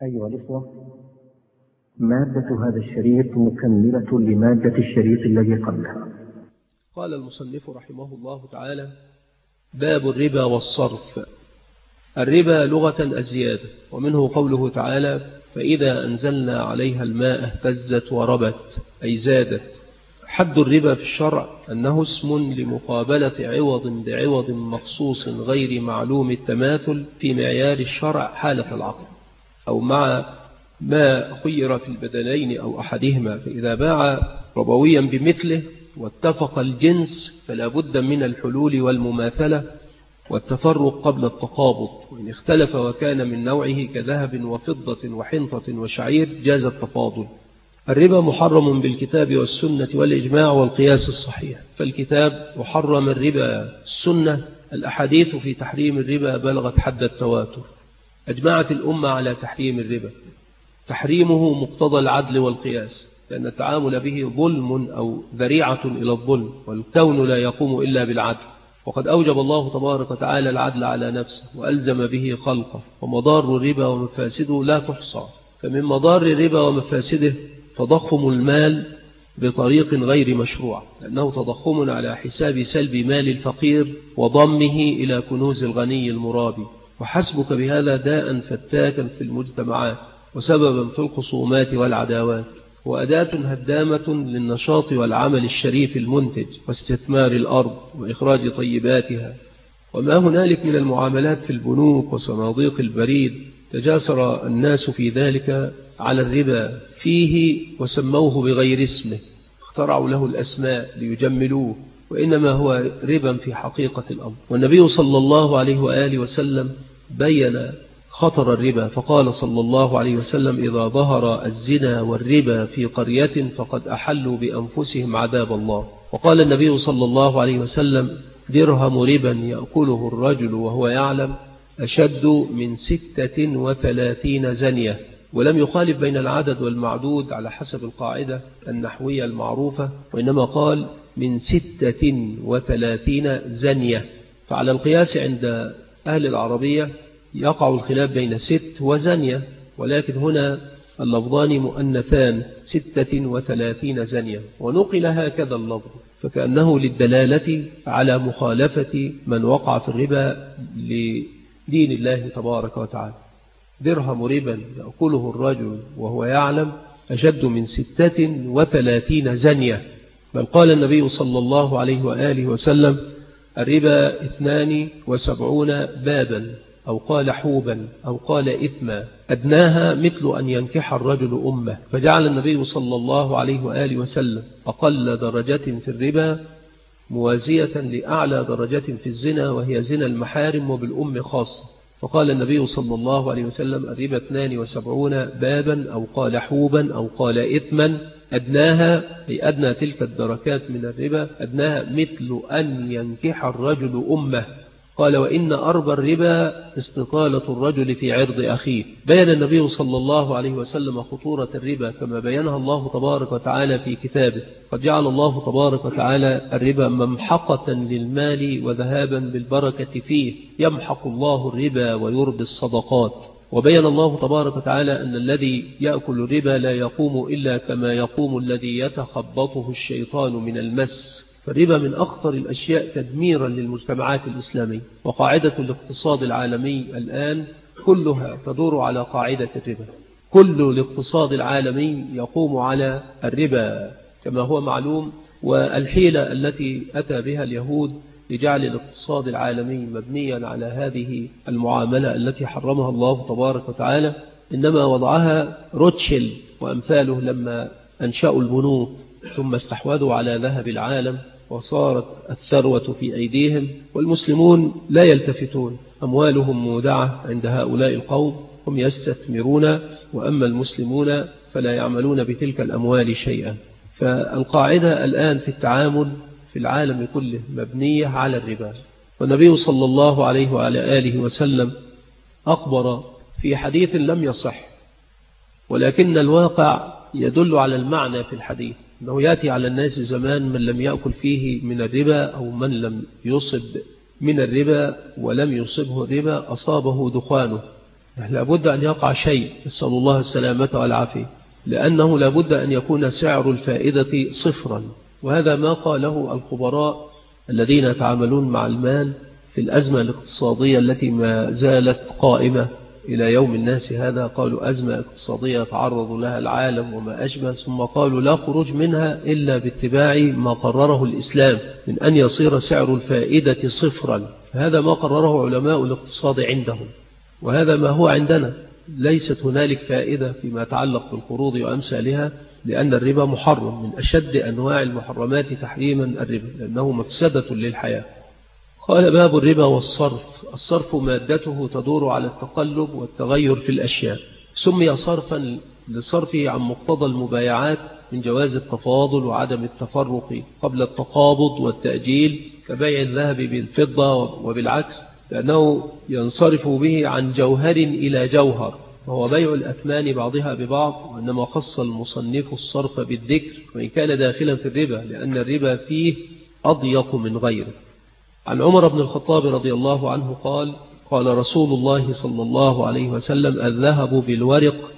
أيها الإخوة، مادة هذا الشريط مكملة لمادة الشريط الذي قبلها. قال المصنف رحمه الله تعالى: باب الربا والصرف. الربا لغة الزيادة، ومنه قوله تعالى: فإذا أنزلنا عليها الماء اهتزت وربت، أي زادت. حد الربا في الشرع أنه اسم لمقابلة عوض بعوض مخصوص غير معلوم التماثل في معيار الشرع حالة العقد، أو مع ما خير في البدلين أو أحدهما. فإذا باع ربويا بمثله واتفق الجنس فلا بد من الحلول والمماثلة والتفرق قبل التقابض، وإن اختلف وكان من نوعه كذهب وفضة وحنطة وشعير جاز التفاضل. الربا محرم بالكتاب والسنة والإجماع والقياس الصحيح. فالكتاب محرم الربا، السنة الأحاديث في تحريم الربا بلغت حد التواتر. أجمعت الأمة على تحريم الربا، تحريمه مقتضى العدل والقياس، لأن التعامل به ظلم أو ذريعة إلى الظلم، والكون لا يقوم إلا بالعدل. وقد أوجب الله تبارك وتعالى العدل على نفسه وألزم به خلقه، ومضار الربا ومفاسده لا تحصى. فمن مضار الربا ومفاسده تضخم المال بطريق غير مشروع، لأنه تضخم على حساب سلب مال الفقير وضمه إلى كنوز الغني المرابي، وحسبك بهذا داء فتاكا في المجتمعات وسببا في الخصومات والعداوات، وأداة هدامة للنشاط والعمل الشريف المنتج واستثمار الأرض وإخراج طيباتها. وما هنالك من المعاملات في البنوك وصناديق البريد تجاسر الناس في ذلك على الربا فيه وسموه بغير اسمه، اخترعوا له الأسماء ليجملوه، وإنما هو ربا في حقيقة الأمر. والنبي صلى الله عليه وآله وسلم بين خطر الربا، فقال صلى الله عليه وسلم: إذا ظهر الزنا والربا في قرية فقد أحلوا بأنفسهم عذاب الله. وقال النبي صلى الله عليه وسلم: درهم ربا يأكله الرجل وهو يعلم أشد من 36 زنية. ولم يخالف بين العدد والمعدود على حسب القاعدة النحوية المعروفة، وإنما قال من 36 زنية. فعلى القياس عند أهل العربية يقع الخلاف بين 6 وزنية، ولكن هنا اللفظان مؤنثان 36 زنية، ونقل هكذا اللفظ، فكأنه للدلالة على مخالفة من وقع في الربا لدين الله تبارك وتعالى. درهم ربا يأكله الرجل وهو يعلم أشد من 36 زنية. بل قال النبي صلى الله عليه وآله وسلم: الربا 72 بابا، أو قال حوبا، أو قال إثما، أدناها مثل أن ينكح الرجل أمه. فجعل النبي صلى الله عليه وآله وسلم أقل درجة في الربا موازية لأعلى درجة في الزنا، وهي زنا المحارم وبالأم خاصة. فقال النبي صلى الله عليه وسلم: الربا 72 بابا، أو قال حوبا، أو قال إثما، أدناها أي أدنى تلك الدركات من الربا، أدناها مثل أن ينكح الرجل أمه. قال: وإن أربى الربا استطالة الرجل في عرض أخيه. بيّن النبي صلى الله عليه وسلم خطورة الربا كما بيّنها الله تبارك وتعالى في كتابه. قد جعل الله تبارك وتعالى الربا ممحقة للمال وذهابا بالبركة فيه، يمحق الله الربا ويربي الصدقات. وبيّن الله تبارك وتعالى أن الذي يأكل الربا لا يقوم إلا كما يقوم الذي يتخبطه الشيطان من المس. فالربا من أخطر الأشياء تدميرا للمجتمعات الإسلامية، وقاعدة الاقتصاد العالمي الآن كلها تدور على قاعدة الربا. كل الاقتصاد العالمي يقوم على الربا كما هو معلوم. والحيلة التي أتى بها اليهود لجعل الاقتصاد العالمي مبنيا على هذه المعاملة التي حرمها الله تبارك وتعالى إنما وضعها روتشيلد وأمثاله لما أنشأوا البنوك ثم استحوذوا على ذهب العالم وصارت الثروة في أيديهم، والمسلمون لا يلتفتون، أموالهم مودعة عند هؤلاء القوم، هم يستثمرون، وأما المسلمون فلا يعملون بتلك الأموال شيئا. فالقاعدة الآن في التعامل في العالم كله مبنية على الربا. والنبي صلى الله عليه وعلى آله وسلم أخبر في حديث لم يصح، ولكن الواقع يدل على المعنى في الحديث، أنه يأتي على الناس زمان من لم يأكل فيه من الربا، أو من لم يصب من الربا ولم يصبه الربا أصابه دخانه، لابد أن يقع شيء، نسأل الله السلامة والعافية، لأنه لابد أن يكون سعر الفائدة صفرا، وهذا ما قاله الخبراء الذين يتعاملون مع المال في الأزمة الاقتصادية التي ما زالت قائمة إلى يوم الناس هذا. قالوا أزمة اقتصادية يتعرض لها العالم وما أشبه، ثم قالوا لا خروج منها إلا باتباع ما قرره الإسلام من أن يصير سعر الفائدة صفرا. هذا ما قرره علماء الاقتصاد عندهم، وهذا ما هو عندنا. ليست هنالك فائدة فيما يتعلق بالقروض وأمثالها، لأن الربا محرم، من أشد أنواع المحرمات تحريما الربا، لأنه مفسدة للحياة. قال باب الربا والصرف. الصرف مادته تدور على التقلب والتغير في الأشياء، سمي صرفا لصرفه عن مقتضى المبايعات من جواز التفاضل وعدم التفرق قبل التقابض والتأجيل، كبيع الذهب بالفضة وبالعكس، لأنه ينصرف به عن جوهر إلى جوهر، وهو بيع الأثمان بعضها ببعض. وإنما خص المصنف الصرف بالذكر وإن كان داخلا في الربا، لأن الربا فيه أضيق من غيره. عن عمر بن الخطاب رضي الله عنه قال: قال رسول الله صلى الله عليه وسلم: الذهب بالورق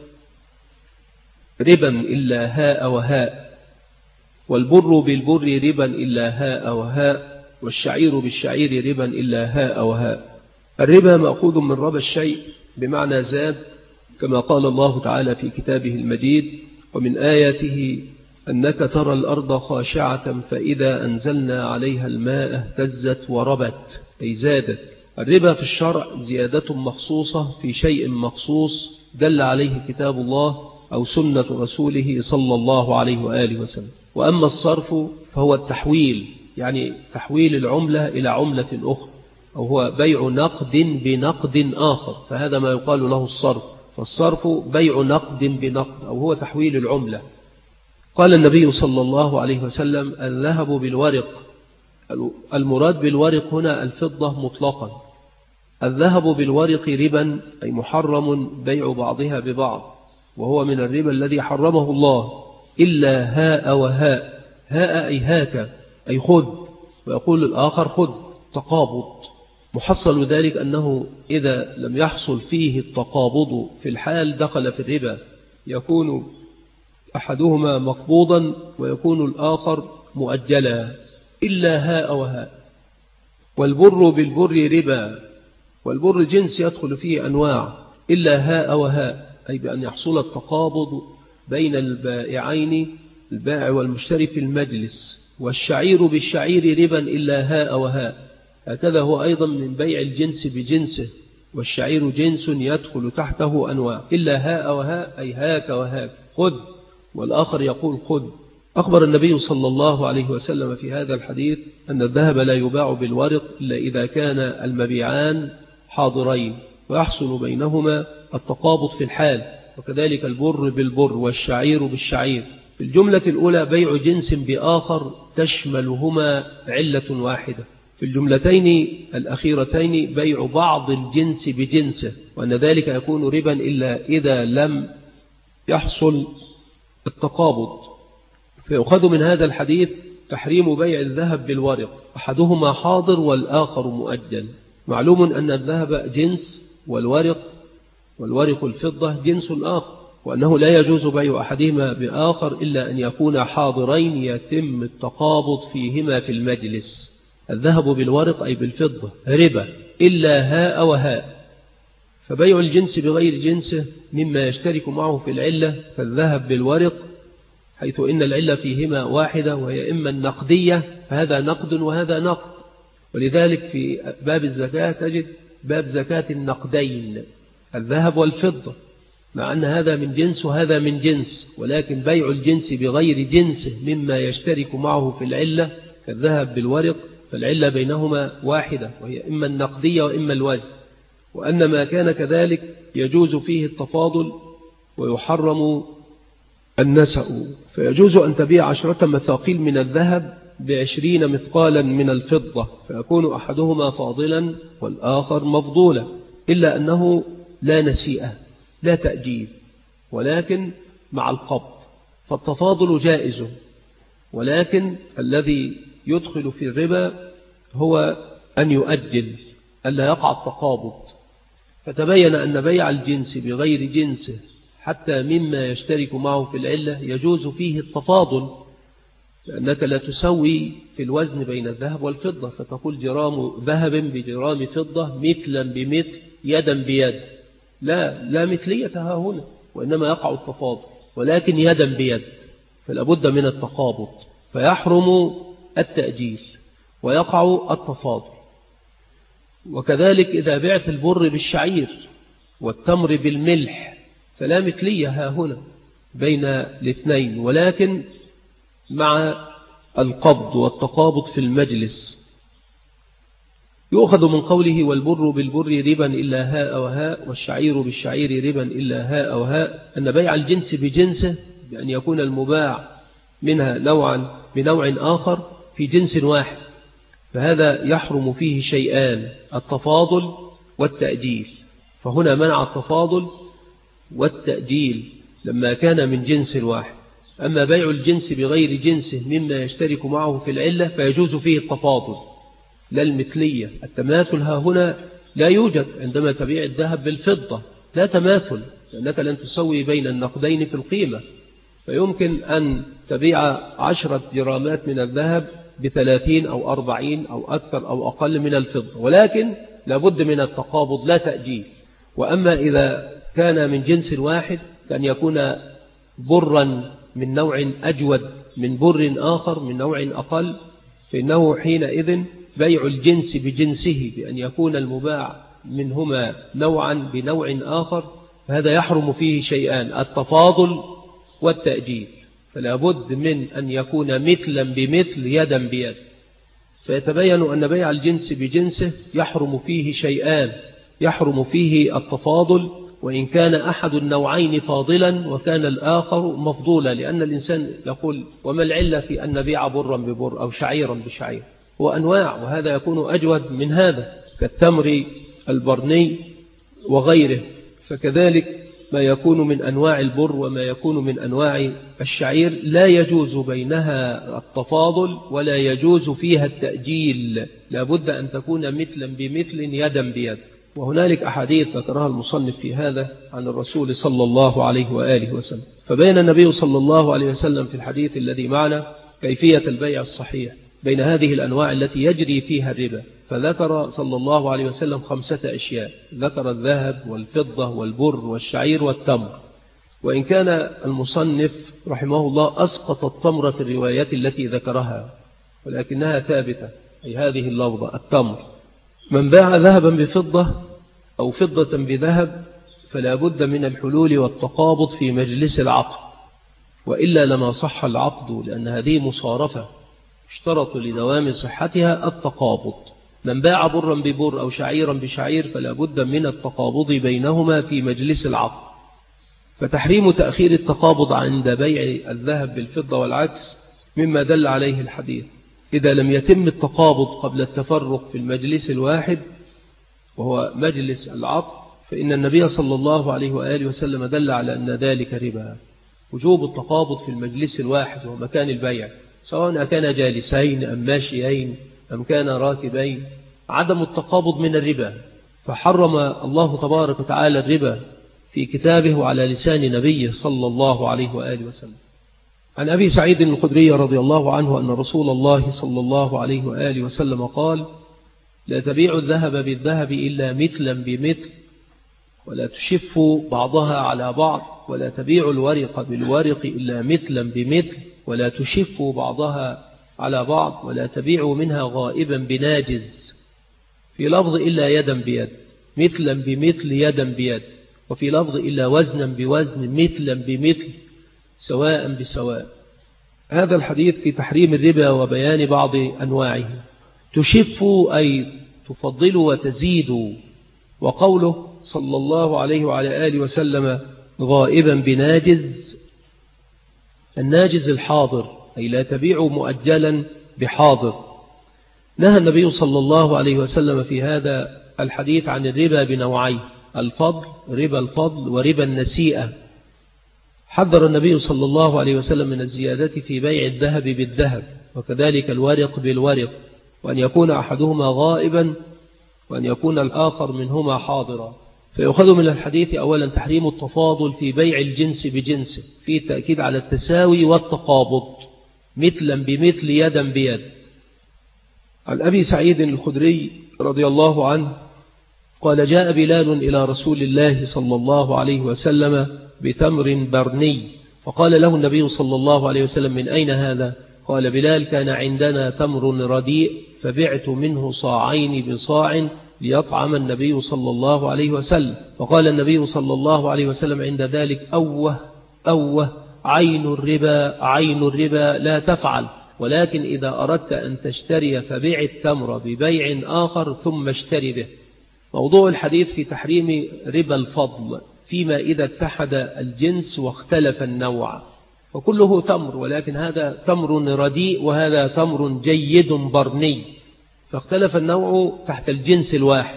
ربا إلا هاء وهاء، والبر بالبر ربا إلا هاء وهاء، والشعير بالشعير ربا إلا هاء وهاء. الربا مأخوذ من ربا الشيء بمعنى زاد، كما قال الله تعالى في كتابه المجيد: ومن آياته أنك ترى الأرض خاشعة فإذا أنزلنا عليها الماء اهتزت وربت، أي زادت. الربا في الشرع زيادة مخصوصة في شيء مخصوص دل عليه كتاب الله أو سنة رسوله صلى الله عليه وآله وسلم. وأما الصرف فهو التحويل، يعني تحويل العملة إلى عملة أخرى، أو هو بيع نقد بنقد آخر، فهذا ما يقال له الصرف. فالصرف بيع نقد بنقد، أو هو تحويل العملة. قال النبي صلى الله عليه وسلم: الذهب بالورق. المراد بالورق هنا الفضة مطلقا. الذهب بالورق ربا، أي محرم بيع بعضها ببعض، وهو من الربا الذي حرمه الله، إلا هاء وهاء. هاء أي هاك، أي خذ، ويقول الآخر خذ، تقابض. محصل ذلك أنه إذا لم يحصل فيه التقابض في الحال دخل في الربا، يكون أحدهما مقبوضا ويكون الآخر مؤجلا، إلا هاء وهاء. والبر بالبر ربا، والبر جنس يدخل فيه أنواع، إلا هاء وهاء، أي بأن يحصل التقابض بين البائعين، البائع والمشتري في المجلس. والشعير بالشعير ربا إلا هاء وهاء، هكذا هو أيضا من بيع الجنس بجنسه، والشعير جنس يدخل تحته أنواع، إلا هاء وهاء، أي هاك وهاك، خذ، والآخر يقول خذ. أخبر النبي صلى الله عليه وسلم في هذا الحديث أن الذهب لا يباع بالورق إلا إذا كان المبيعان حاضرين ويحصل بينهما التقابض في الحال، وكذلك البر بالبر والشعير بالشعير. في الجملة الأولى بيع جنس بآخر تشملهما علة واحدة، في الجملتين الأخيرتين بيع بعض الجنس بجنسه، وأن ذلك يكون ربا إلا إذا لم يحصل التقابض. فيؤخذ من هذا الحديث تحريم بيع الذهب بالورق، أحدهما حاضر والآخر مؤجل. معلوم أن الذهب جنس والورق الفضة جنس آخر، وأنه لا يجوز بيع أحدهما بآخر إلا أن يكون حاضرين يتم التقابض فيهما في المجلس. الذهب بالورق أي بالفضة ربا إلا هاء وهاء. فبيع الجنس بغير جنسه مما يشترك معه في العلة، فالذهب بالورق حيث إن العلة فيهما واحدة وهي إما النقدية، فهذا نقد وهذا نقد. ولذلك في باب الزكاة تجد باب زكاة النقدين، الذهب والفضة، مع أن هذا من جنس وهذا من جنس، ولكن بيع الجنس بغير جنسه مما يشترك معه في العلة كالذهب بالورق، فالعلة بينهما واحدة وهي إما النقدية وإما الوزن. وأن ما كان كذلك يجوز فيه التفاضل ويحرم النسأ، فيجوز أن تبيع 10 مثاقيل من الذهب ب20 مثقالا من الفضة، فيكون أحدهما فاضلا والآخر مفضولا، إلا أنه لا نسيئة لا تأجيل، ولكن مع القبض، فالتفاضل جائز. ولكن الذي يدخل في الربا هو أن يؤجل، ألا يقع التقابض. فتبين أن بيع الجنس بغير جنسه حتى مما يشترك معه في العلة يجوز فيه التفاضل، لأنك لا تسوي في الوزن بين الذهب والفضة، فتقول جرام ذهب بجرام فضة مثلا بمثل يدا بيد. لا مثلية ها هنا، وإنما يقع التفاضل، ولكن يدا بيد، فلا بد من التقابض، فيحرم التأجيل ويقع التفاضل. وكذلك إذا بعت البر بالشعير والتمر بالملح فلا مثلية ها هنا بين الاثنين، ولكن مع القبض والتقابض في المجلس. يؤخذ من قوله والبر بالبر ربا إلا هاء وهاء والشعير بالشعير ربا إلا هاء وهاء أن بيع الجنس بجنسه بأن يكون المباع منها نوعا بنوع آخر في جنس واحد، فهذا يحرم فيه شيئان: التفاضل والتأجيل. فهنا منع التفاضل والتأجيل لما كان من جنس واحد. أما بيع الجنس بغير جنسه مما يشترك معه في العلة فيجوز فيه التفاضل لا المثلية. التماثل ها هنا لا يوجد عندما تبيع الذهب بالفضة، لا تماثل، لأنك لن تسوي بين النقدين في القيمة، فيمكن أن تبيع 10 جرامات من الذهب ب30 أو 40 أو أكثر أو أقل من الفضة، ولكن لابد من التقابض لا تأجيل. وأما إذا كان من جنس واحد كان يكون برا من نوع أجود من بر آخر من نوع أقل، فإنه حينئذ بيع الجنس بجنسه بأن يكون المباع منهما نوعا بنوع آخر، فهذا يحرم فيه شيئان: التفاضل والتأجيل. فلا بد من أن يكون مثلا بمثل يدا بيد. فيتبين أن بيع الجنس بجنسه يحرم فيه شيئان: يحرم فيه التفاضل، وإن كان أحد النوعين فاضلا وكان الآخر مفضولا، لأن الإنسان يقول وما العلة في أن نبيع برا ببر أو شعيرا بشعير؟ هو أنواع، وهذا يكون أجود من هذا كالتمر البرني وغيره. فكذلك ما يكون من أنواع البر وما يكون من أنواع الشعير لا يجوز بينها التفاضل ولا يجوز فيها التأجيل، لا بد أن تكون مثلا بمثل يدا بيد. وهنالك أحاديث ذكرها المصنف في هذا عن الرسول صلى الله عليه وآله وسلم. فبين النبي صلى الله عليه وسلم في الحديث الذي معنا كيفية البيع الصحيح بين هذه الأنواع التي يجري فيها الربا، فذكر صلى الله عليه وسلم 5 أشياء: ذكر الذهب والفضة والبر والشعير والتمر. وإن كان المصنف رحمه الله أسقط التمر في الروايات التي ذكرها، ولكنها ثابتة، أي هذه اللفظة التمر. من باع ذهبا بفضة أو فضة بذهب فلا بد من الحلول والتقابض في مجلس العقد، وإلا لما صح العقد، لأن هذه مصارفة اشترطوا لدوام صحتها التقابض. من باع برا ببر أو شعيرا بشعير فلا بد من التقابض بينهما في مجلس العقد. فتحريم تأخير التقابض عند بيع الذهب بالفضة والعكس مما دل عليه الحديث. إذا لم يتم التقابض قبل التفرق في المجلس الواحد وهو مجلس العقد، فإن النبي صلى الله عليه وآله وسلم دل على أن ذلك ربا. وجوب التقابض في المجلس الواحد ومكان البيع، سواء كان جالسين أم ماشيين أم كان راكبين، عدم التقابض من الربا. فحرم الله تبارك وتعالى الربا في كتابه وعلى لسان نبيه صلى الله عليه وآله وسلم. عن أبي سعيد الخدري رضي الله عنه أن رسول الله صلى الله عليه وآله وسلم قال: لا تبيع الذهب بالذهب إلا مثلا بمثل، ولا تشف بعضها على بعض، ولا تبيع الورق بالورق إلا مثلا بمثل، ولا تشف بعضها على بعض، ولا تبيع منها غائبا بناجز. في لفظ إلا يدا بيد، مثلا بمثل يدا بيد. وفي لفظ إلا وزنا بوزن، مثلا بمثل، سواء بسواء. هذا الحديث في تحريم الربا وبيان بعض أنواعه. تشف أي تفضل وتزيد. وقوله صلى الله عليه وعلى آله وسلم غائبا بناجز، الناجز الحاضر، أي لا تبيع مؤجلا بحاضر. نهى النبي صلى الله عليه وسلم في هذا الحديث عن الربا بنوعين: الفضل، ربا الفضل، وربا النسيئة. حذر النبي صلى الله عليه وسلم من الزيادة في بيع الذهب بالذهب، وكذلك الورق بالورق، وأن يكون أحدهما غائبا وأن يكون الآخر منهما حاضرا. فيؤخذ من الحديث أولا تحريم التفاضل في بيع الجنس بجنسه، في التأكيد على التساوي والتقابض مثلا بمثل يدا بيد. عن أبي سعيد الخدري رضي الله عنه قال جاء بلال إلى رسول الله صلى الله عليه وسلم بتمر برني، فقال له النبي صلى الله عليه وسلم من أين هذا؟ قال بلال كان عندنا تمر رديء فبعت منه صاعين بصاع ليطعم النبي صلى الله عليه وسلم. فقال النبي صلى الله عليه وسلم عند ذلك أوه عين الربا لا تفعل، ولكن إذا أردت أن تشتري فبيع التمر ببيع آخر ثم اشتري به. موضوع الحديث في تحريم ربا الفضل فيما إذا اتحد الجنس واختلف النوع، وكله تمر، ولكن هذا تمر رديء وهذا تمر جيد برني، فاختلف النوع تحت الجنس الواحد،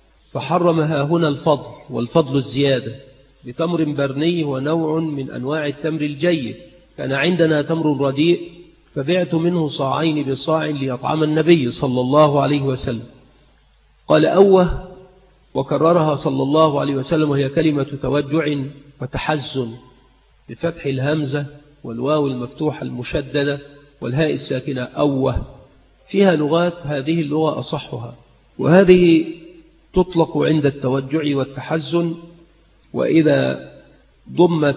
فحرمها هنا الفضل، والفضل الزيادة. بتمر برني هو نوع من أنواع التمر الجيد، كان عندنا تمر رديء فبعت منه صاعين بصاع ليطعم النبي صلى الله عليه وسلم. قال أوه، وكررها صلى الله عليه وسلم، وهي كلمة توجع وتحزن بفتح الهمزة والواو المفتوحة المشددة والهاء الساكنة أوه. فيها لغات، هذه اللغة أصحها، وهذه تطلق عند التوجع والتحزن، وإذا ضمت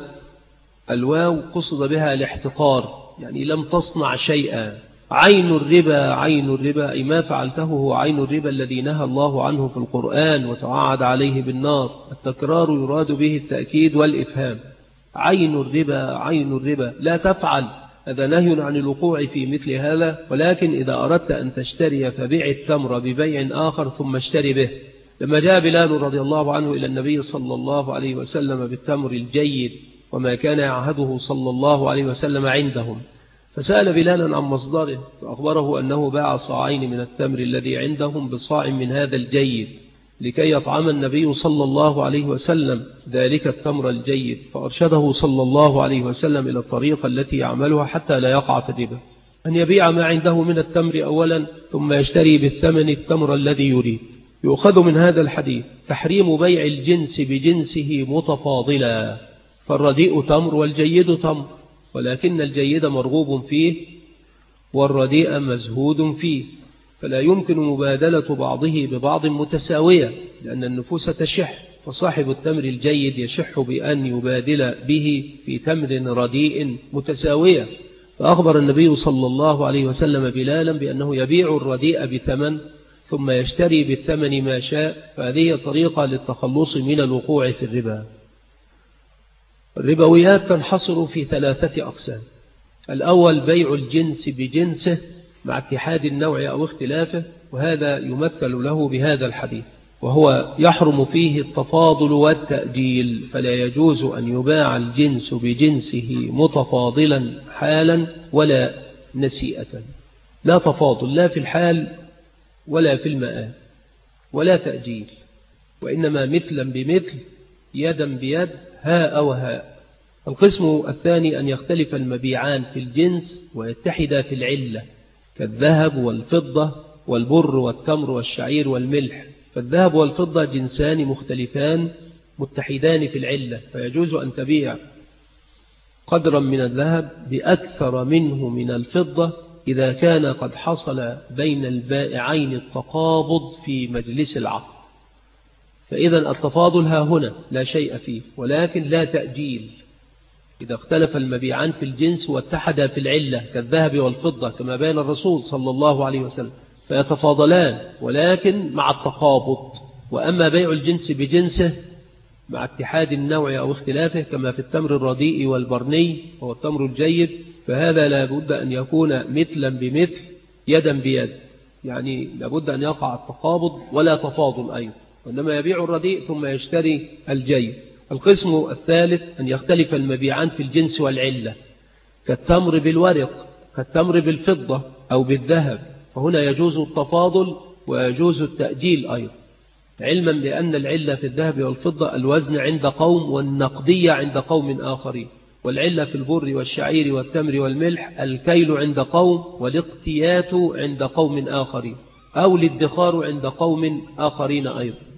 الواو قصد بها الاحتقار، يعني لم تصنع شيئا. عين الربا أي ما فعلته هو عين الربا الذي نهى الله عنه في القرآن وتوعد عليه بالنار. التكرار يراد به التأكيد والإفهام. عين الربا لا تفعل، هذا نهي عن الوقوع في مثل هذا، ولكن إذا أردت أن تشتري فبيع التمر ببيع آخر ثم اشتري به. لما جاء بلال رضي الله عنه إلى النبي صلى الله عليه وسلم بالتمر الجيد وما كان يعهده صلى الله عليه وسلم عندهم، فسأل بلالا عن مصدره، فأخبره أنه باع صاعين من التمر الذي عندهم بصاع من هذا الجيد لكي يطعم النبي صلى الله عليه وسلم ذلك التمر الجيد، فأرشده صلى الله عليه وسلم إلى الطريقة التي يعملها حتى لا يقع في الربا، أن يبيع ما عنده من التمر أولا ثم يشتري بالثمن التمر الذي يريد. يؤخذ من هذا الحديث تحريم بيع الجنس بجنسه متفاضلا، فالرديء تمر والجيد تمر، ولكن الجيد مرغوب فيه والرديء مزهود فيه، فلا يمكن مبادلة بعضه ببعض متساوية، لأن النفوس تشح، فصاحب التمر الجيد يشح بأن يبادل به في تمر رديء متساوية. فأخبر النبي صلى الله عليه وسلم بلالا بأنه يبيع الرديء بثمن ثم يشتري بالثمن ما شاء، فهذه طريقة للتخلص من الوقوع في الربا. الربويات تنحصر في 3 أقسام. الأول بيع الجنس بجنسه مع اتحاد النوع أو اختلافه، وهذا يمثل له بهذا الحديث، وهو يحرم فيه التفاضل والتأجيل، فلا يجوز أن يباع الجنس بجنسه متفاضلا حالا ولا نسيئة، لا تفاضل لا في الحال ولا في المآل ولا تأجيل، وإنما مثلا بمثل يدا بيد هاء وهاء. القسم الثاني أن يختلف المبيعان في الجنس ويتحدا في العلة، كالذهب والفضة والبر والتمر والشعير والملح. فالذهب والفضة جنسان مختلفان متحدان في العلة، فيجوز أن تبيع قدرا من الذهب بأكثر منه من الفضة إذا كان قد حصل بين البائعين التقابض في مجلس العقد. فإذا التفاضل ها هنا لا شيء فيه، ولكن لا تأجيل إذا اختلف المبيعان في الجنس واتحدا في العلة كالذهب والفضة كما بين الرسول صلى الله عليه وسلم، فيتفاضلان ولكن مع التقابض. وأما بيع الجنس بجنسه مع اتحاد النوع أو اختلافه كما في التمر الرديء والبرني وهو التمر الجيد، فهذا لا بد أن يكون مثلا بمثل يدا بيد، يعني لا بد أن يقع التقابض ولا تفاضل أيضا، وإنما يبيع الرديء ثم يشتري الجيد. القسم الثالث أن يختلف المبيعان في الجنس والعلة، كالتمر بالورق كالتمر بالفضة أو بالذهب، فهنا يجوز التفاضل ويجوز التأجيل أيضا، علما بأن العلة في الذهب والفضة الوزن عند قوم والنقدية عند قوم آخرين، والعلة في البر والشعير والتمر والملح الكيل عند قوم والاقتيات عند قوم آخرين، أو الادخار عند قوم آخرين أيضا.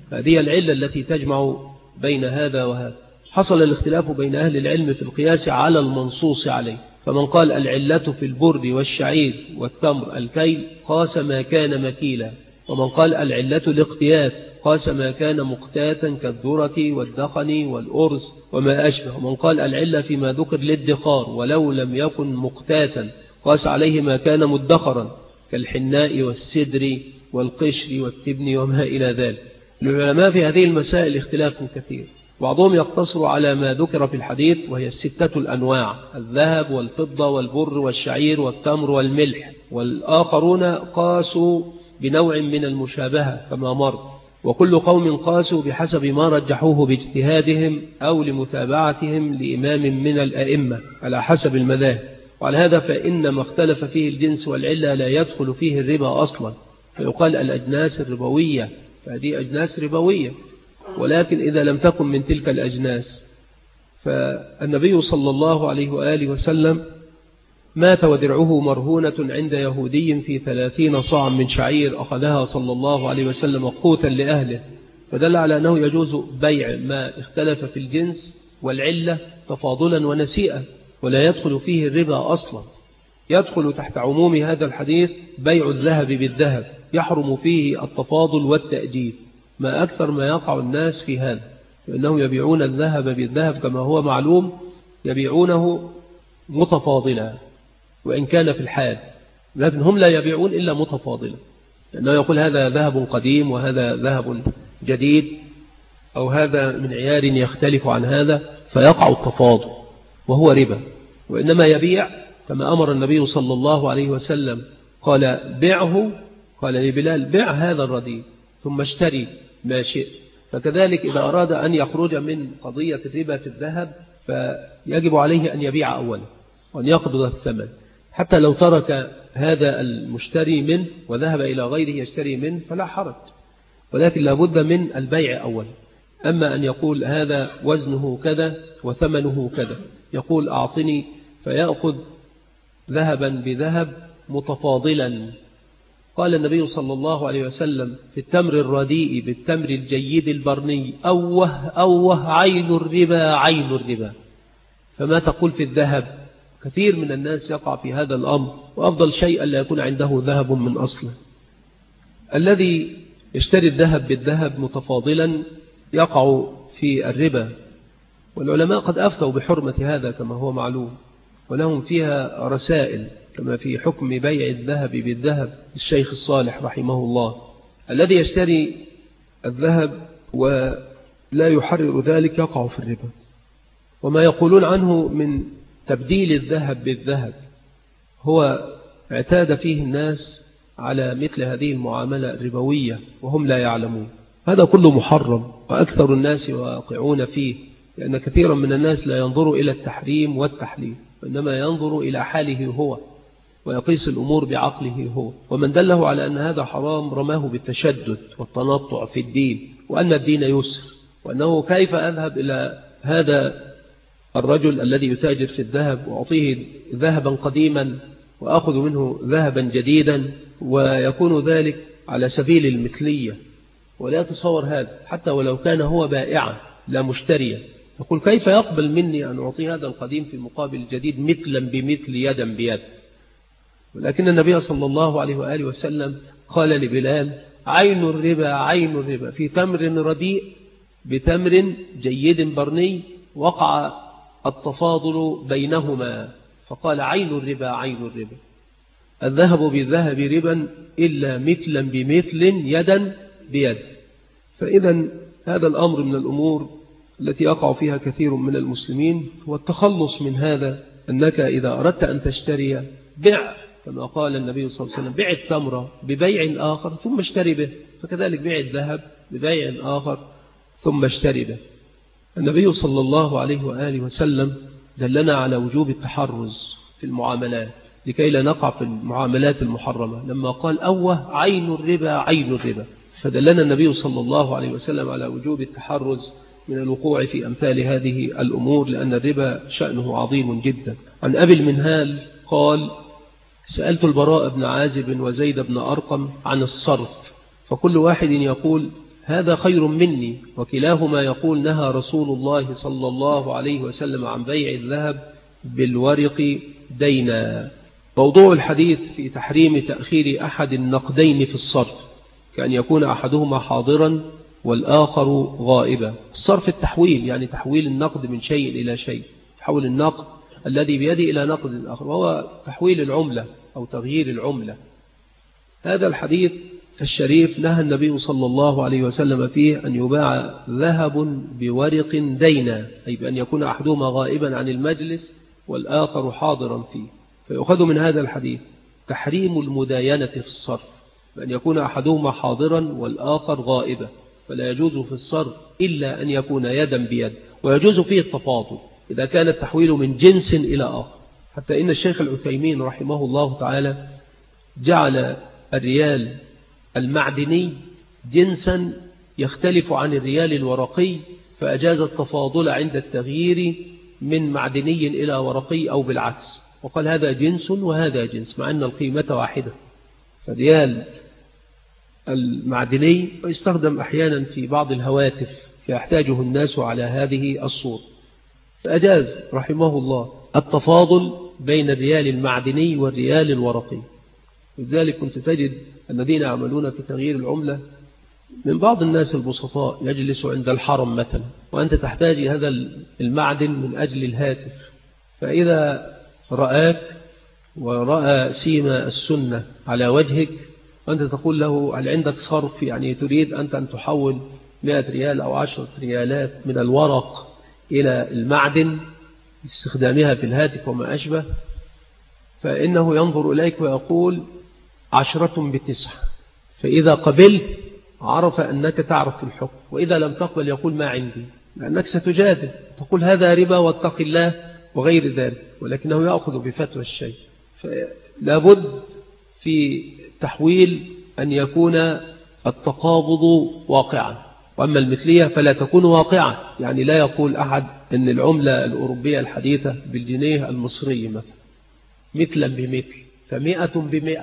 هذه العلة التي تجمع بين هذا وهذا. حصل الاختلاف بين أهل العلم في القياس على المنصوص عليه، فمن قال العلة في البر والشعير والتمر الكيل قاس ما كان مكيلا، ومن قال العلة الاقتيات قاس ما كان مقتاتا كالذرة والدخن والأرز وما أشبه، ومن قال العلة فيما ذكر للدخار ولو لم يكن مقتاتا قاس عليه ما كان مدخرا كالحناء والسدر والقشر والتبن وما إلى ذلك. العلماء في هذه المسائل اختلاف كثير، بعضهم يقتصر على ما ذكر في الحديث وهي 6 الأنواع: الذهب والفضة والبر والشعير والتمر والملح، والآخرون قاسوا بنوع من المشابهة كما مر، وكل قوم قاسوا بحسب ما رجحوه باجتهادهم أو لمتابعتهم لإمام من الأئمة على حسب المذاهب. وعلى هذا فإن ما اختلف فيه الجنس والعلة لا يدخل فيه الربا أصلا، فيقال الأجناس الربوية، فهذه أجناس ربوية، ولكن إذا لم تكن من تلك الأجناس. فالنبي صلى الله عليه وآله وسلم مات ودرعه مرهونة عند يهودي في 30 صاع من شعير أخذها صلى الله عليه وسلم قوتا لأهله، فدل على أنه يجوز بيع ما اختلف في الجنس والعلة تفاضلا ونسيئا، ولا يدخل فيه الربا أصلا. يدخل تحت عموم هذا الحديث بيع الذهب بالذهب، يحرم فيه التفاضل والتأجيل، ما أكثر ما يقع الناس في هذا، لأنهم يبيعون الذهب بالذهب كما هو معلوم، يبيعونه متفاضلا وإن كان في الحال، لكن هم لا يبيعون إلا متفاضلا، لأنه يقول هذا ذهب قديم وهذا ذهب جديد، أو هذا من عيار يختلف عن هذا، فيقع التفاضل وهو ربا. وإنما يبيع كما أمر النبي صلى الله عليه وسلم، قال بيعه، قال لبلال بيع هذا الرديء ثم اشتري ما شئت. فكذلك إذا أراد أن يخرج من قضية الربا في الذهب فيجب عليه أن يبيع أولا وأن يقبض الثمن، حتى لو ترك هذا المشتري منه وذهب إلى غيره يشتري منه فلا حرج، ولكن لابد من البيع أولا. أما أن يقول هذا وزنه كذا وثمنه كذا، يقول أعطني فيأخذ ذهبا بذهب متفاضلا. قال النبي صلى الله عليه وسلم في التمر الرديء بالتمر الجيد البرني أوه عين الربا عين الربا. فما تقول في الذهب؟ كثير من الناس يقع في هذا الأمر، وأفضل شيء ألا يكون عنده ذهب من أصله. الذي يشتري الذهب بالذهب متفاضلا يقع في الربا، والعلماء قد أفتوا بحرمة هذا كما هو معلوم، ولهم فيها رسائل كما في حكم بيع الذهب بالذهب الشيخ الصالح رحمه الله. الذي يشتري الذهب ولا يحرر ذلك يقع في الربا. وما يقولون عنه من تبديل الذهب بالذهب هو اعتاد فيه الناس على مثل هذه المعاملة الربوية وهم لا يعلمون. هذا كله محرم، وأكثر الناس واقعون فيه، لأن كثيرا من الناس لا ينظر إلى التحريم والتحليل، وإنما ينظر إلى حاله هو ويقيس الأمور بعقله هو. ومن دله على أن هذا حرام رماه بالتشدد والتنطع في الدين، وأن الدين يسر، وأنه كيف أذهب إلى هذا الرجل الذي يتاجر في الذهب وأعطيه ذهبا قديما وأخذ منه ذهبا جديدا، ويكون ذلك على سبيل المثلية. ولا يتصور هذا حتى ولو كان هو بائعا لا مشتريا، يقول كيف يقبل مني أن أعطي هذا القديم في مقابل الجديد مثلا بمثل يدا بيد. ولكن النبي صلى الله عليه وآله وسلم قال لبلال عين الربا عين الربا في تمر رديء بتمر جيد برني وقع التفاضل بينهما، فقال عين الربا عين الربا. الذهب بالذهب ربا إلا مثلا بمثل يدا بيد. فإذا هذا الأمر من الأمور التي يقع فيها كثير من المسلمين، والتخلص من هذا أنك إذا أردت أن تشتري بيع كما قال النبي صلى الله عليه وسلم بيع التمر ببيع آخر ثم اشتري به، فكذلك بيع الذهب ببيع آخر ثم اشتري به. النبي صلى الله عليه وآله وسلم دلنا على وجوب التحرز في المعاملات لكي لا نقع في المعاملات المحرمة، لما قال أوه عين الربا عين الربا، فدلنا النبي صلى الله عليه وسلم على وجوب التحرز من الوقوع في أمثال هذه الأمور، لأن الربا شأنه عظيم جدا. عن أبي المنهال قال سألت البراء بن عازب وزيد بن أرقم عن الصرف، فكل واحد يقول هذا خير مني، وكلاهما يقول نهى رسول الله صلى الله عليه وسلم عن بيع الذهب بالورق دينا. موضوع الحديث في تحريم تأخير أحد النقدين في الصرف، كأن يكون أحدهما حاضرا والآخر غائبا. الصرف التحويل، يعني تحويل النقد من شيء إلى شيء، تحول النقد الذي بيده إلى نقد الآخر، وهو تحويل العملة أو تغيير العملة. هذا الحديث الشريف نهى النبي صلى الله عليه وسلم فيه أن يباع ذهب بورق دينا، أي بأن يكون أحدهما غائبا عن المجلس والآخر حاضرا فيه. فيؤخذ من هذا الحديث تحريم المداينة في الصرف، بأن يكون أحدهما حاضرا والآخر غائبا، فلا يجوز في الصرف إلا أن يكون يدا بيد. ويجوز فيه التفاضل إذا كان التحويل من جنس إلى آخر، حتى إن الشيخ العثيمين رحمه الله تعالى جعل الريال المعدني جنسا يختلف عن الريال الورقي، فأجاز التفاضل عند التغيير من معدني إلى ورقي أو بالعكس، وقال هذا جنس وهذا جنس مع أن القيمة واحدة. فالريال المعدني يستخدم أحيانا في بعض الهواتف فيحتاجه الناس على هذه الصورة، فأجاز رحمه الله التفاضل بين الريال المعدني والريال الورقي. لذلك كنت تجد الذين يعملون في تغيير العملة من بعض الناس البسطاء يجلس عند الحرم مثلا، وأنت تحتاج هذا المعدن من أجل الهاتف، فإذا رآك ورأى سيما السنة على وجهك وأنت تقول له هل عندك صرف، يعني تريد أنت أن تحول 100 ريال أو 10 ريالات من الورق إلى المعدن استخدامها في الهاتف وما أشبه، فإنه ينظر إليك ويقول 10 ب9، فإذا قبل عرف أنك تعرف الحكم، وإذا لم تقبل يقول ما عندي، لأنك ستجادل تقول هذا ربا واتق الله وغير ذلك، ولكنه يأخذ بفتوى الشيء. فلا بد في تحويل أن يكون التقابض واقعا، وأما المثلية فلا تكون واقعا، يعني لا يقول أحد أن العملة الأوروبية الحديثة بالجنيه المصري مثلا بمثل، ف100 ب100،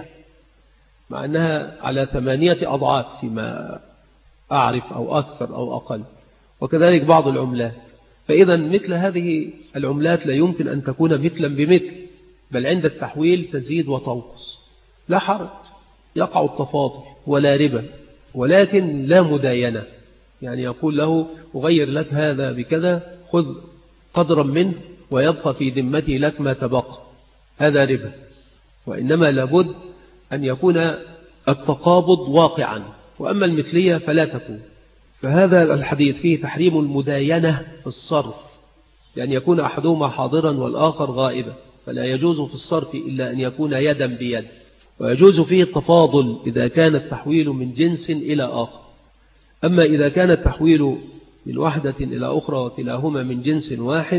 مع أنها على 8 أضعاف فيما أعرف أو أكثر أو أقل، وكذلك بعض العملات. فإذا مثل هذه العملات لا يمكن أن تكون مثلا بمثل، بل عند التحويل تزيد وتنقص، لا حرج، يقع التفاضل ولا ربا، ولكن لا مداينة، يعني يقول له أغير لك هذا بكذا خذ قدرا منه ويبقى في ذمتي لك ما تبقى، هذا ربا. وإنما لابد أن يكون التقابض واقعا، وأما المثلية فلا تكون. فهذا الحديث فيه تحريم المداينة في الصرف، لأن يكون أحدهما حاضرا والآخر غائبا، فلا يجوز في الصرف إلا أن يكون يدا بيد. ويجوز فيه التفاضل إذا كان التحويل من جنس إلى آخر. أما إذا كان التحويل من وحدة إلى أخرى وكلاهما من جنس واحد،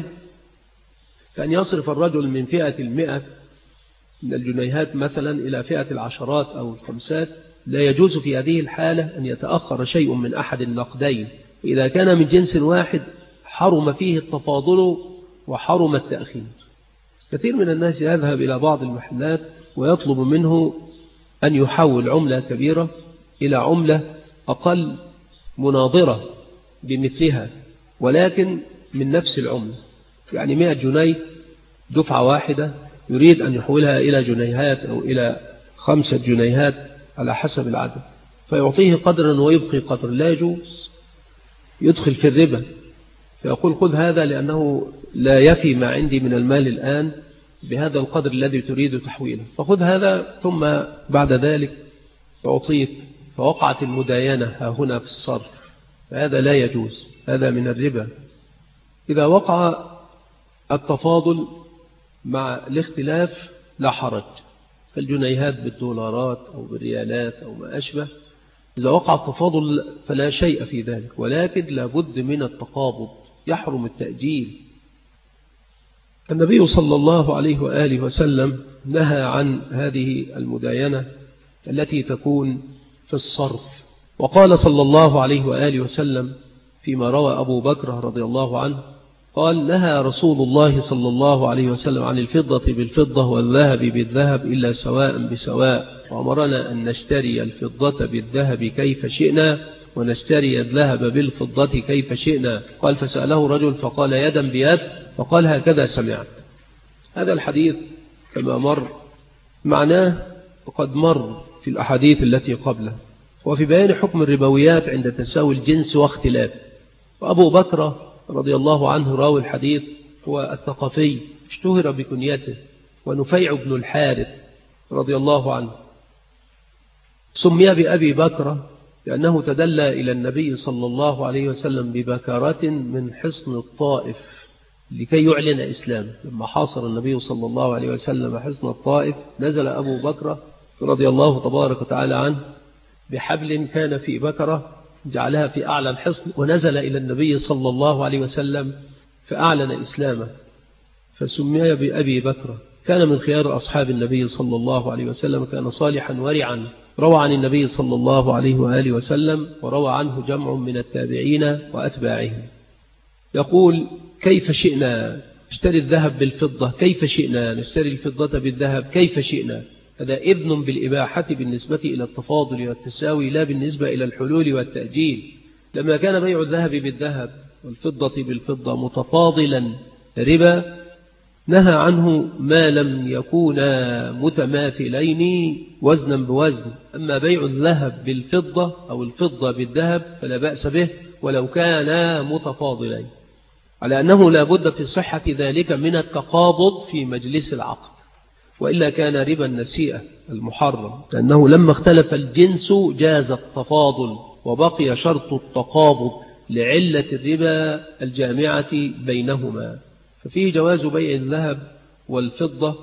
كأن يصرف الرجل من فئة 100 من الجنيهات مثلا إلى فئة 10 أو 5، لا يجوز في هذه الحالة أن يتأخر شيء من أحد النقدين. إذا كان من جنس واحد حرم فيه التفاضل وحرم التأخير. كثير من الناس يذهب إلى بعض المحلات ويطلب منه أن يحول عملة كبيرة إلى عملة أقل مناظرة بمثلها، ولكن من نفس العملة، يعني 100 جنيه دفعة واحدة يريد أن يحولها إلى جنيهات أو إلى 5 جنيهات على حسب العدد، فيعطيه قدرا ويبقي قدر، لا يجوز، يدخل في الربا. فيقول خذ هذا لأنه لا يفي ما عندي من المال الآن بهذا القدر الذي تريد تحويله، فخذ هذا ثم بعد ذلك يعطيك، فوقعت المداينة هنا في الصرف، فهذا لا يجوز، هذا من الربا. إذا وقع التفاضل مع الاختلاف لا حرج، فالجنيهات بالدولارات أو بالريالات أو ما أشبه، إذا وقع التفاضل فلا شيء في ذلك، ولكن لابد من التقابض، يحرم التأجيل. النبي صلى الله عليه وآله وسلم نهى عن هذه المداينة التي تكون في الصرف، وقال صلى الله عليه وآله وسلم فيما روى أبو بكر رضي الله عنه قال نهى رسول الله صلى الله عليه وسلم عن الفضة بالفضة والذهب بالذهب إلا سواء بسواء، وأمرنا أن نشتري الفضة بالذهب كيف شئنا ونشتري الذهب بالفضة كيف شئنا. قال فسأله رجل فقال يدا بيد، فقال هكذا سمعت. هذا الحديث كما مر معناه وقد مر في الأحاديث التي قبله، وفي بيان حكم الربويات عند تساوي الجنس واختلافه. وأبو بكر رضي الله عنه راوي الحديث هو الثقفي، اشتهر بكنيته، ونفيع بن الحارث رضي الله عنه سمي بأبي بكر لأنه تدلى إلى النبي صلى الله عليه وسلم ببكرة من حصن الطائف لكي يعلن إسلام. لما حاصر النبي صلى الله عليه وسلم حصن الطائف نزل أبو بكر رضي الله تبارك وتعالى عنه بحبل كان في بكرة جعلها في أعلى الحصن، ونزل إلى النبي صلى الله عليه وسلم فأعلن إسلامه فسمي بأبي بكر. كان من خيار أصحاب النبي صلى الله عليه وسلم، كان صالحا ورعا، روى عن النبي صلى الله عليه وآله وسلم، وروى عنه جمع من التابعين وأتباعهم. يقول كيف شئنا نشتري الذهب بالفضة، كيف شئنا نشتري الفضة بالذهب، كيف شئنا. هذا إذن بالإباحة بالنسبة إلى التفاضل والتساوي، لا بالنسبة إلى الحلول والتأجيل. لما كان بيع الذهب بالذهب والفضة بالفضة متفاضلا ربا، نهى عنه ما لم يكونا متماثلين وزنا بوزن. أما بيع الذهب بالفضة أو الفضة بالذهب فلا بأس به ولو كانا متفاضلين، على أنه لا بد في صحة ذلك من التقابض في مجلس العقد، وإلا كان ربا النسيئة المحرم، لأنه لما اختلف الجنس جاز التفاضل وبقي شرط التقابض لعلة الربا الجامعة بينهما. ففيه جواز بيع الذهب والفضة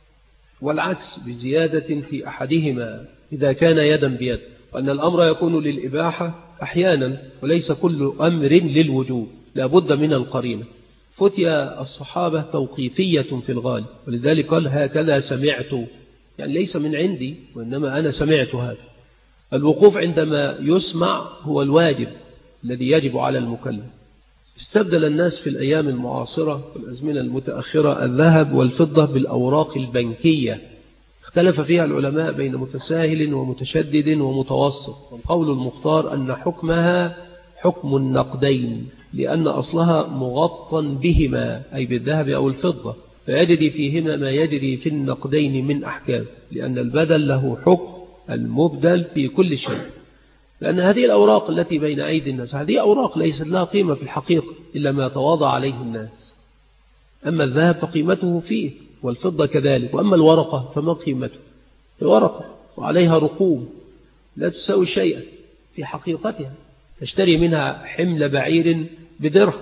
والعكس بزيادة في أحدهما إذا كان يدا بيد، وأن الأمر يكون للإباحة أحيانا وليس كل أمر للوجوب، لا بد من القرينة. فتيا الصحابة توقيفية في الغالب، ولذلك قال هكذا سمعت، يعني ليس من عندي وإنما أنا سمعت هذا. الوقوف عندما يسمع هو الواجب الذي يجب على المكلف. استبدل الناس في الأيام المعاصرة والأزمنة المتأخرة الذهب والفضة بالأوراق البنكية، اختلف فيها العلماء بين متساهل ومتشدد ومتوسط، والقول المختار أن حكمها حكم النقدين، لأن أصلها مغطى بهما أي بالذهب أو الفضة، فيجري فيهما ما يجري في النقدين من أحكام، لأن البدل له حكم المبدل في كل شيء. لأن هذه الأوراق التي بين أيدي الناس هذه أوراق ليست لها قيمة في الحقيقة إلا ما تواضع عليه الناس. أما الذهب فقيمته فيه، والفضة كذلك. وأما الورقة فما قيمته؟ ورقة وعليها رقوم لا تساوي شيئا في حقيقتها، تشتري منها حمل بعير بدرهم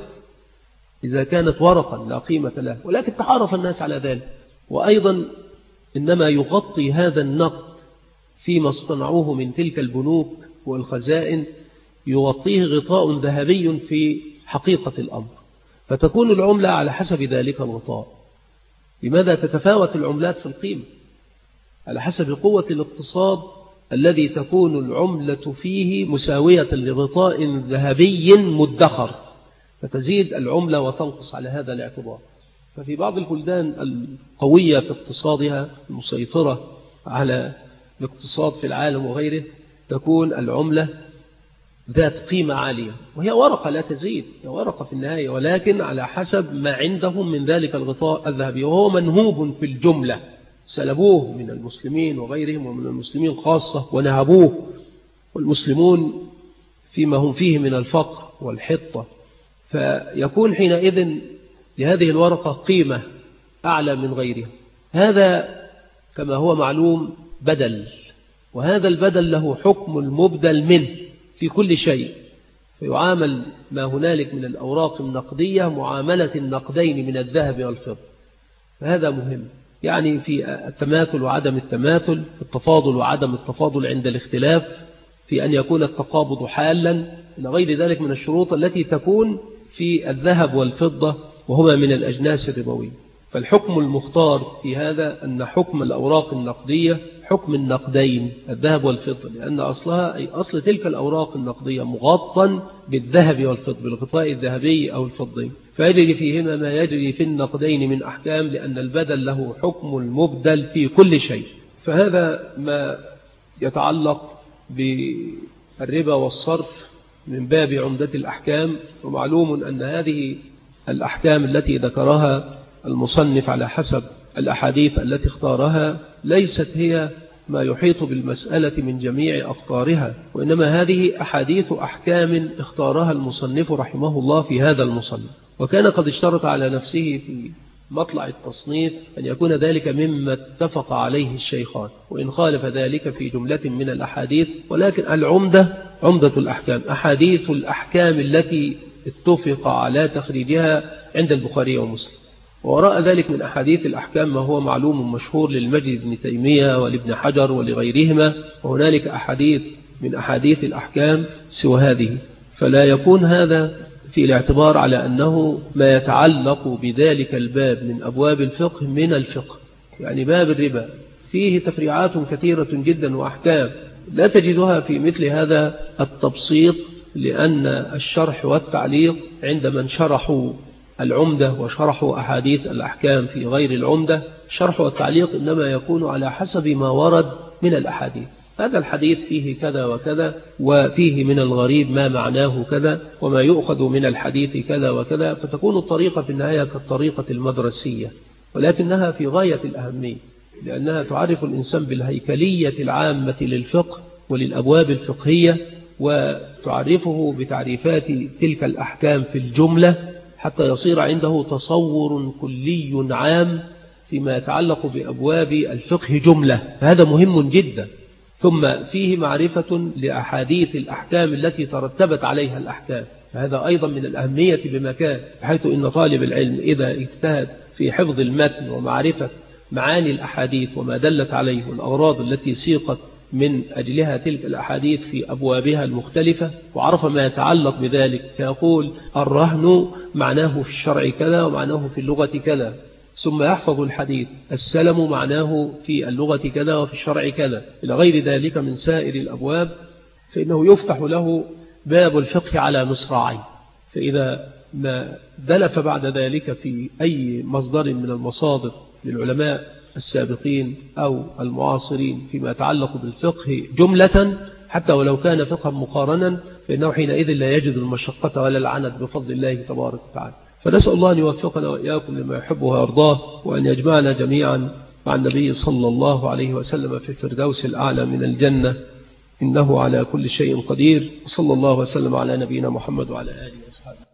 إذا كانت ورقا لا قيمة له، ولكن تعارف الناس على ذلك. وأيضا إنما يغطي هذا النقد فيما اصطنعوه من تلك البنوك والخزائن، يغطيه غطاء ذهبي في حقيقة الأمر، فتكون العملة على حسب ذلك الغطاء. لماذا تتفاوت العملات في القيمة؟ على حسب قوة الاقتصاد الذي تكون العملة فيه مساوية لغطاء ذهبي مدخر، فتزيد العملة وتنقص على هذا الاعتبار. ففي بعض البلدان القوية في اقتصادها المسيطرة على الاقتصاد في العالم وغيره تكون العملة ذات قيمة عالية، وهي ورقة لا تزيد، هي ورقة في النهاية، ولكن على حسب ما عندهم من ذلك الغطاء الذهبي، وهو منهوب في الجملة، سلبوه من المسلمين وغيرهم ومن المسلمين خاصة ونهبوه، والمسلمون فيما هم فيه من الفقر والحطة، فيكون حينئذ لهذه الورقة قيمة أعلى من غيرها. هذا كما هو معلوم بدل، وهذا البدل له حكم المبدل منه في كل شيء، فيعامل ما هنالك من الأوراق النقدية معاملة النقدين من الذهب والفضة. فهذا مهم، يعني في التماثل وعدم التماثل، في التفاضل وعدم التفاضل عند الاختلاف، في أن يكون التقابض حالا، إلى غير ذلك من الشروط التي تكون في الذهب والفضة وهما من الأجناس الربوية. فالحكم المختار في هذا أن حكم الأوراق النقدية حكم النقدين الذهب والفضة، لأن أصلها أي أصل تلك الأوراق النقدية مغطى بالذهب والفضة، بالغطاء الذهبي أو الفضي، فيجري فيهما ما يجري في النقدين من أحكام، لأن البدل له حكم المبدل في كل شيء. فهذا ما يتعلق بالربا والصرف من باب عمدة الأحكام. ومعلوم أن هذه الأحكام التي ذكرها المصنف على حسب الأحاديث التي اختارها ليست هي ما يحيط بالمسألة من جميع أقطارها، وإنما هذه أحاديث أحكام اختارها المصنف رحمه الله في هذا المصنف. وكان قد اشترط على نفسه في مطلع التصنيف أن يكون ذلك مما اتفق عليه الشيخان، وإن خالف ذلك في جملة من الأحاديث، ولكن العمدة عمدة الأحكام أحاديث الأحكام التي اتفق على تخريجها عند البخاري ومسلم. ووراء ذلك من أحاديث الأحكام ما هو معلوم مشهور للمجد بن تيمية ولابن حجر ولغيرهما، وهنالك أحاديث من أحاديث الأحكام سوى هذه، فلا يكون هذا في الاعتبار على أنه ما يتعلق بذلك الباب من أبواب الفقه من الفقه. يعني باب الربا فيه تفريعات كثيرة جدا وأحكام لا تجدها في مثل هذا التبسيط، لأن الشرح والتعليق عند من شرحوا العمدة وشرحوا أحاديث الأحكام في غير العمدة، الشرح والتعليق إنما يكون على حسب ما ورد من الأحاديث. هذا الحديث فيه كذا وكذا، وفيه من الغريب ما معناه كذا، وما يؤخذ من الحديث كذا وكذا، فتكون الطريقة في النهاية كالطريقة المدرسية، ولكنها في غاية الأهمية، لأنها تعرف الإنسان بالهيكلية العامة للفقه وللأبواب الفقهية، وتعرفه بتعريفات تلك الأحكام في الجملة حتى يصير عنده تصور كلي عام فيما يتعلق بأبواب الفقه جملة. هذا مهم جدا. ثم فيه معرفة لأحاديث الأحكام التي ترتبت عليها الأحكام، فهذا أيضا من الأهمية بمكان، بحيث إن طالب العلم إذا اجتهد في حفظ المتن ومعرفة معاني الأحاديث وما دلت عليه والأغراض التي سيقت من أجلها تلك الأحاديث في أبوابها المختلفة، وعرف ما يتعلق بذلك، فيقول الرهن معناه في الشرع كذا ومعناه في اللغة كذا، ثم يحفظ الحديث السلم معناه في اللغة كذا وفي الشرع كذا إلى غير ذلك من سائر الأبواب، فإنه يفتح له باب الفقه على مصراعين. فإذا ما دلف بعد ذلك في أي مصدر من المصادر للعلماء السابقين أو المعاصرين فيما يتعلق بالفقه جملة، حتى ولو كان فقها مقارنا، فإنه حينئذ لا يجد المشقة ولا العنت بفضل الله تبارك وتعالى. فنسأل الله أن يوفقنا وإياكم لما يحبه ويرضاه، وأن يجمعنا جميعا مع النبي صلى الله عليه وسلم في الفردوس الأعلى من الجنة، إنه على كل شيء قدير. صلى الله وسلم على نبينا محمد وعلى آله وصحبه.